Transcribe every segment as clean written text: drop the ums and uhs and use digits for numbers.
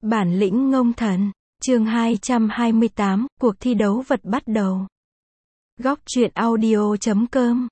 Bản lĩnh ngông thần, chương 228, cuộc thi đấu vật bắt đầu. Góc truyện audio.com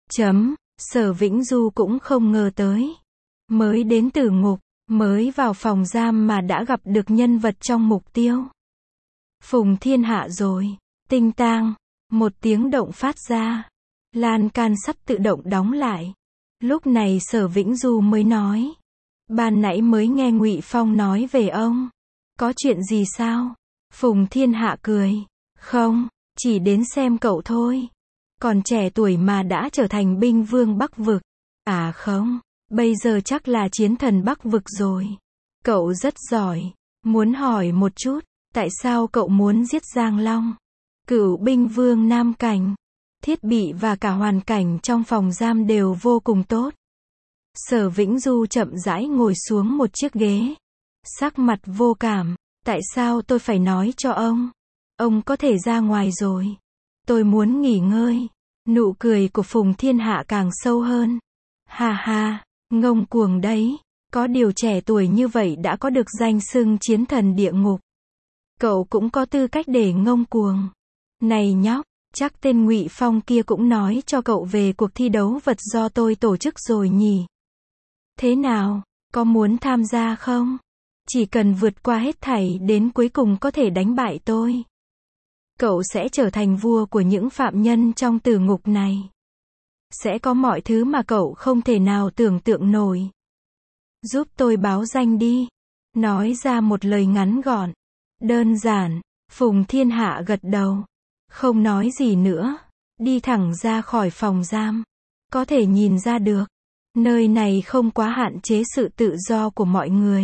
Sở Vĩnh Du cũng không ngờ tới. Mới đến Tử Ngục, mới vào phòng giam mà đã gặp được nhân vật trong mục tiêu. Phùng Thiên Hạ rồi. Tinh tang, một tiếng động phát ra. Lan can sắt tự động đóng lại. Lúc này Sở Vĩnh Du mới nói. Ban nãy mới nghe Ngụy Phong nói về ông. Có chuyện gì sao? Phùng Thiên Hạ cười. Không, chỉ đến xem cậu thôi. Còn trẻ tuổi mà đã trở thành binh vương Bắc Vực. À không, bây giờ chắc là chiến thần Bắc Vực rồi. Cậu rất giỏi. Muốn hỏi một chút, tại sao cậu muốn giết Giang Long? Cựu binh vương Nam Cảnh. Thiết bị và cả hoàn cảnh trong phòng giam đều vô cùng tốt. Sở Vĩnh Du chậm rãi ngồi xuống một chiếc ghế. Sắc mặt vô cảm. Tại sao tôi phải nói cho ông? Ông có thể ra ngoài rồi. Tôi muốn nghỉ ngơi. Nụ cười của Phùng Thiên Hạ càng sâu hơn. Ha ha, ngông cuồng đấy. Có điều trẻ tuổi như vậy đã có được danh xưng chiến thần địa ngục. Cậu cũng có tư cách để ngông cuồng. Này nhóc, chắc tên Ngụy Phong kia cũng nói cho cậu về cuộc thi đấu vật do tôi tổ chức rồi nhỉ? Thế nào, có muốn tham gia không? Chỉ cần vượt qua hết thảy đến cuối cùng có thể đánh bại tôi. Cậu sẽ trở thành vua của những phạm nhân trong tử ngục này. Sẽ có mọi thứ mà cậu không thể nào tưởng tượng nổi. Giúp tôi báo danh đi. Nói ra một lời ngắn gọn. Đơn giản. Phùng Thiên Hạ gật đầu. Không nói gì nữa. Đi thẳng ra khỏi phòng giam. Có thể nhìn ra được. Nơi này không quá hạn chế sự tự do của mọi người.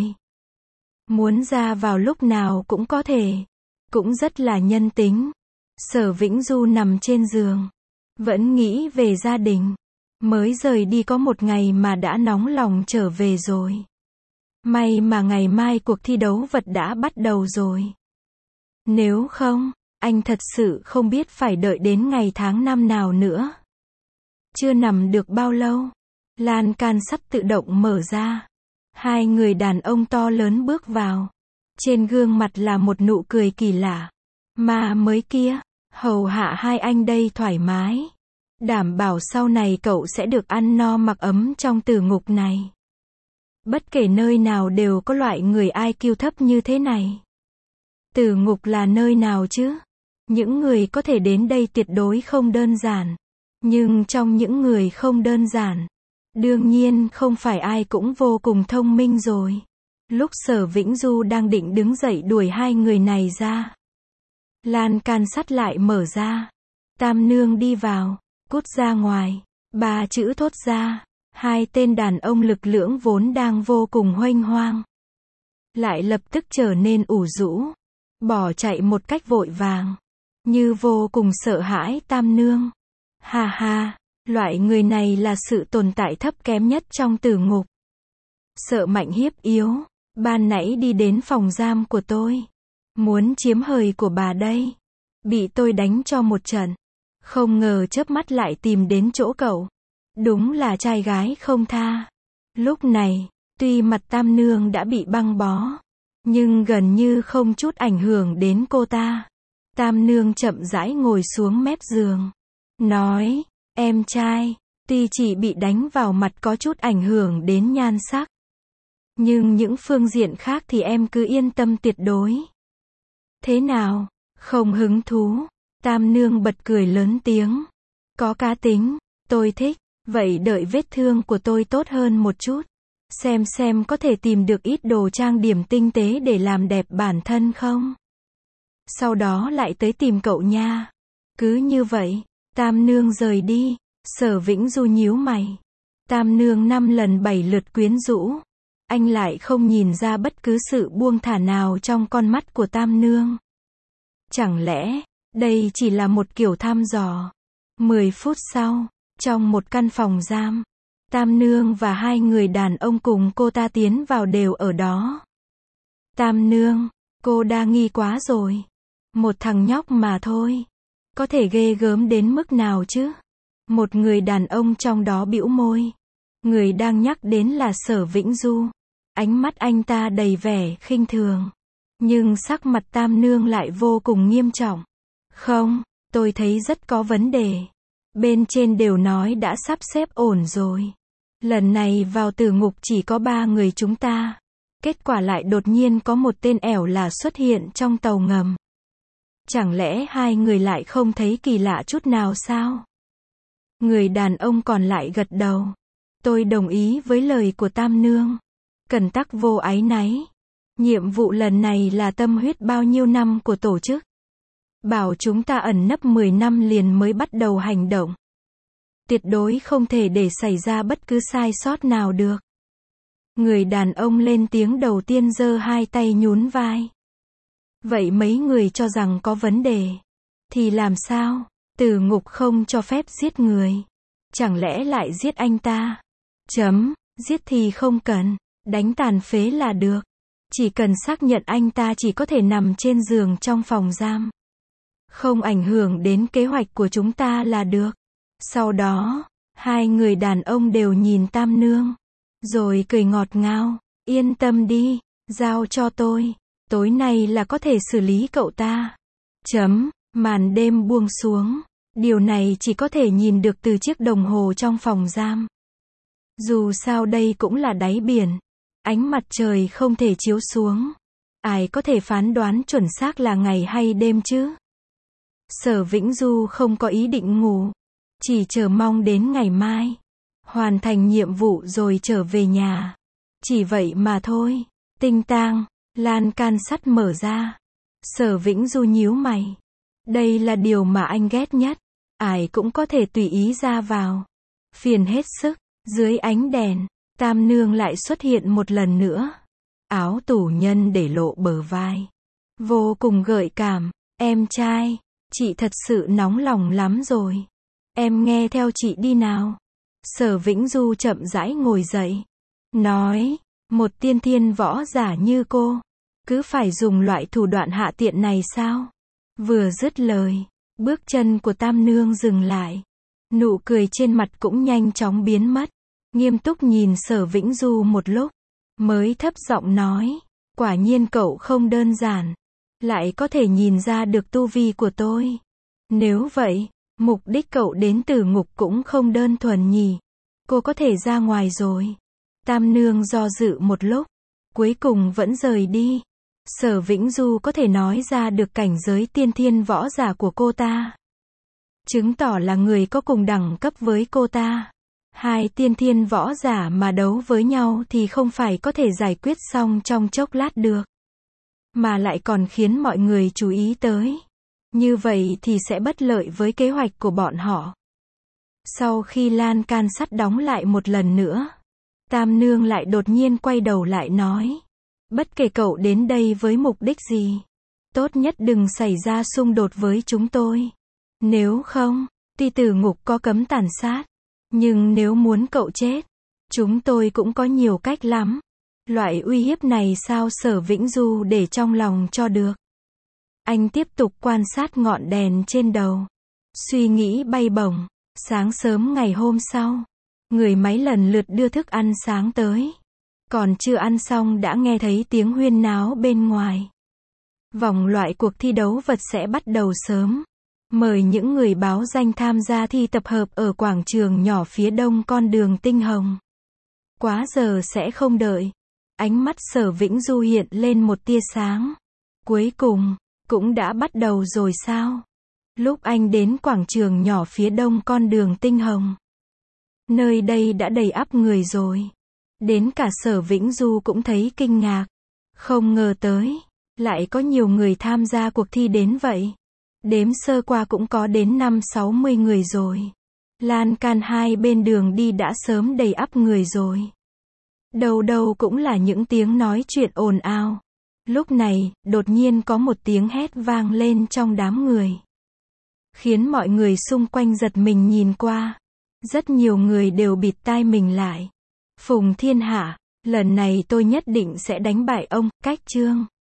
Muốn ra vào lúc nào cũng có thể. Cũng rất là nhân tính. Sở Vĩnh Du nằm trên giường. Vẫn nghĩ về gia đình. Mới rời đi có một ngày mà đã nóng lòng trở về rồi. May mà ngày mai cuộc thi đấu vật đã bắt đầu rồi. Nếu không, anh thật sự không biết phải đợi đến ngày tháng năm nào nữa. Chưa nằm được bao lâu. Lan can sắt tự động mở ra. Hai người đàn ông to lớn bước vào. Trên gương mặt là một nụ cười kỳ lạ. Mà mới kia, hầu hạ hai anh đây thoải mái. Đảm bảo sau này cậu sẽ được ăn no mặc ấm trong tử ngục này. Bất kể nơi nào đều có loại người IQ thấp như thế này. Tử ngục là nơi nào chứ? Những người có thể đến đây tuyệt đối không đơn giản. Nhưng trong những người không đơn giản, đương nhiên không phải ai cũng vô cùng thông minh rồi. Lúc Sở Vĩnh Du đang định đứng dậy đuổi hai người này ra. Lan can sắt lại mở ra. Tam nương đi vào. Cút ra ngoài. Ba chữ thốt ra. Hai tên đàn ông lực lưỡng vốn đang vô cùng huênh hoang. Lại lập tức trở nên ủ rũ. Bỏ chạy một cách vội vàng. Như vô cùng sợ hãi Tam nương. Ha ha. Loại người này là sự tồn tại thấp kém nhất trong tử ngục. Sợ mạnh hiếp yếu. Ban nãy đi đến phòng giam của tôi. Muốn chiếm hời của bà đây. Bị tôi đánh cho một trận. Không ngờ chớp mắt lại tìm đến chỗ cậu. Đúng là trai gái không tha. Lúc này, tuy mặt Tam nương đã bị băng bó, nhưng gần như không chút ảnh hưởng đến cô ta. Tam nương chậm rãi ngồi xuống mép giường. Nói, em trai, tuy chỉ bị đánh vào mặt có chút ảnh hưởng đến nhan sắc. Nhưng những phương diện khác thì em cứ yên tâm tuyệt đối. Thế nào, không hứng thú? Tam nương bật cười lớn tiếng. Có cá tính, tôi thích. Vậy đợi vết thương của tôi tốt hơn một chút. Xem có thể tìm được ít đồ trang điểm tinh tế để làm đẹp bản thân không? Sau đó lại tới tìm cậu nha. Cứ như vậy, Tam nương rời đi. Sở Vĩnh Du nhíu mày. Tam nương 5 lần 7 lượt quyến rũ. Anh lại không nhìn ra bất cứ sự buông thả nào trong con mắt của Tam nương. Chẳng lẽ, đây chỉ là một kiểu thăm dò? 10 phút sau, trong một căn phòng giam, Tam nương và hai người đàn ông cùng cô ta tiến vào đều ở đó. Tam nương, cô đa nghi quá rồi. Một thằng nhóc mà thôi. Có thể ghê gớm đến mức nào chứ? Một người đàn ông trong đó bĩu môi. Người đang nhắc đến là Sở Vĩnh Du. Ánh mắt anh ta đầy vẻ khinh thường. Nhưng sắc mặt Tam Nương lại vô cùng nghiêm trọng. Không, tôi thấy rất có vấn đề. Bên trên đều nói đã sắp xếp ổn rồi. Lần này vào tử ngục chỉ có 3 người chúng ta. Kết quả lại đột nhiên có một tên ẻo là xuất hiện trong tàu ngầm. Chẳng lẽ 2 người lại không thấy kỳ lạ chút nào sao? Người đàn ông còn lại gật đầu. Tôi đồng ý với lời của Tam Nương. Cẩn tắc vô áy náy. Nhiệm vụ lần này là tâm huyết bao nhiêu năm của tổ chức. Bảo chúng ta ẩn nấp 10 năm liền mới bắt đầu hành động. Tuyệt đối không thể để xảy ra bất cứ sai sót nào được. Người đàn ông lên tiếng đầu tiên giơ 2 tay nhún vai. Vậy mấy người cho rằng có vấn đề. Thì làm sao? Tử ngục không cho phép giết người. Chẳng lẽ lại giết anh ta? Giết thì không cần. Đánh tàn phế là được. Chỉ cần xác nhận anh ta chỉ có thể nằm trên giường trong phòng giam. Không ảnh hưởng đến kế hoạch của chúng ta là được. Sau đó, 2 người đàn ông đều nhìn Tam Nương. Rồi cười ngọt ngào. Yên tâm đi, giao cho tôi. Tối nay là có thể xử lý cậu ta. Màn đêm buông xuống. Điều này chỉ có thể nhìn được từ chiếc đồng hồ trong phòng giam. Dù sao đây cũng là đáy biển. Ánh mặt trời không thể chiếu xuống. Ai có thể phán đoán chuẩn xác là ngày hay đêm chứ? Sở Vĩnh Du không có ý định ngủ. Chỉ chờ mong đến ngày mai. Hoàn thành nhiệm vụ rồi trở về nhà. Chỉ vậy mà thôi. Tinh tang, lan can sắt mở ra. Sở Vĩnh Du nhíu mày. Đây là điều mà anh ghét nhất. Ai cũng có thể tùy ý ra vào. Phiền hết sức. Dưới ánh đèn, Tam Nương lại xuất hiện một lần nữa. Áo tù nhân để lộ bờ vai. Vô cùng gợi cảm. Em trai, chị thật sự nóng lòng lắm rồi. Em nghe theo chị đi nào. Sở Vĩnh Du chậm rãi ngồi dậy. Nói, một tiên thiên võ giả như cô, cứ phải dùng loại thủ đoạn hạ tiện này sao? Vừa dứt lời, bước chân của Tam Nương dừng lại. Nụ cười trên mặt cũng nhanh chóng biến mất. Nghiêm túc nhìn Sở Vĩnh Du một lúc, mới thấp giọng nói, quả nhiên cậu không đơn giản, lại có thể nhìn ra được tu vi của tôi. Nếu vậy, mục đích cậu đến tử ngục cũng không đơn thuần nhỉ. Cô có thể ra ngoài rồi. Tam Nương do dự một lúc, cuối cùng vẫn rời đi. Sở Vĩnh Du có thể nói ra được cảnh giới tiên thiên võ giả của cô ta. Chứng tỏ là người có cùng đẳng cấp với cô ta. 2 tiên thiên võ giả mà đấu với nhau thì không phải có thể giải quyết xong trong chốc lát được. Mà lại còn khiến mọi người chú ý tới. Như vậy thì sẽ bất lợi với kế hoạch của bọn họ. Sau khi lan can sắt đóng lại một lần nữa, Tam Nương lại đột nhiên quay đầu lại nói. Bất kể cậu đến đây với mục đích gì, tốt nhất đừng xảy ra xung đột với chúng tôi. Nếu không, tuy tử ngục có cấm tàn sát, nhưng nếu muốn cậu chết, chúng tôi cũng có nhiều cách lắm. Loại uy hiếp này sao Sở Vĩnh Du để trong lòng cho được. Anh tiếp tục quan sát ngọn đèn trên đầu. Suy nghĩ bay bổng. Sáng sớm ngày hôm sau, người máy lần lượt đưa thức ăn sáng tới. Còn chưa ăn xong đã nghe thấy tiếng huyên náo bên ngoài. Vòng loại cuộc thi đấu vật sẽ bắt đầu sớm. Mời những người báo danh tham gia thi tập hợp ở quảng trường nhỏ phía đông con đường Tinh Hồng. Quá giờ sẽ không đợi. Ánh mắt Sở Vĩnh Du hiện lên một tia sáng. Cuối cùng, cũng đã bắt đầu rồi sao? Lúc anh đến quảng trường nhỏ phía đông con đường Tinh Hồng, nơi đây đã đầy ắp người rồi. Đến cả Sở Vĩnh Du cũng thấy kinh ngạc. Không ngờ tới, lại có nhiều người tham gia cuộc thi đến vậy. Đếm sơ qua cũng có đến 50-60 người rồi. Lan can 2 bên đường đi đã sớm đầy ắp người rồi. Đầu đầu cũng là những tiếng nói chuyện ồn ào. Lúc này, đột nhiên có một tiếng hét vang lên trong đám người. Khiến mọi người xung quanh giật mình nhìn qua. Rất nhiều người đều bịt tai mình lại. Phùng Thiên Hạ, lần này tôi nhất định sẽ đánh bại ông, Cách Trương.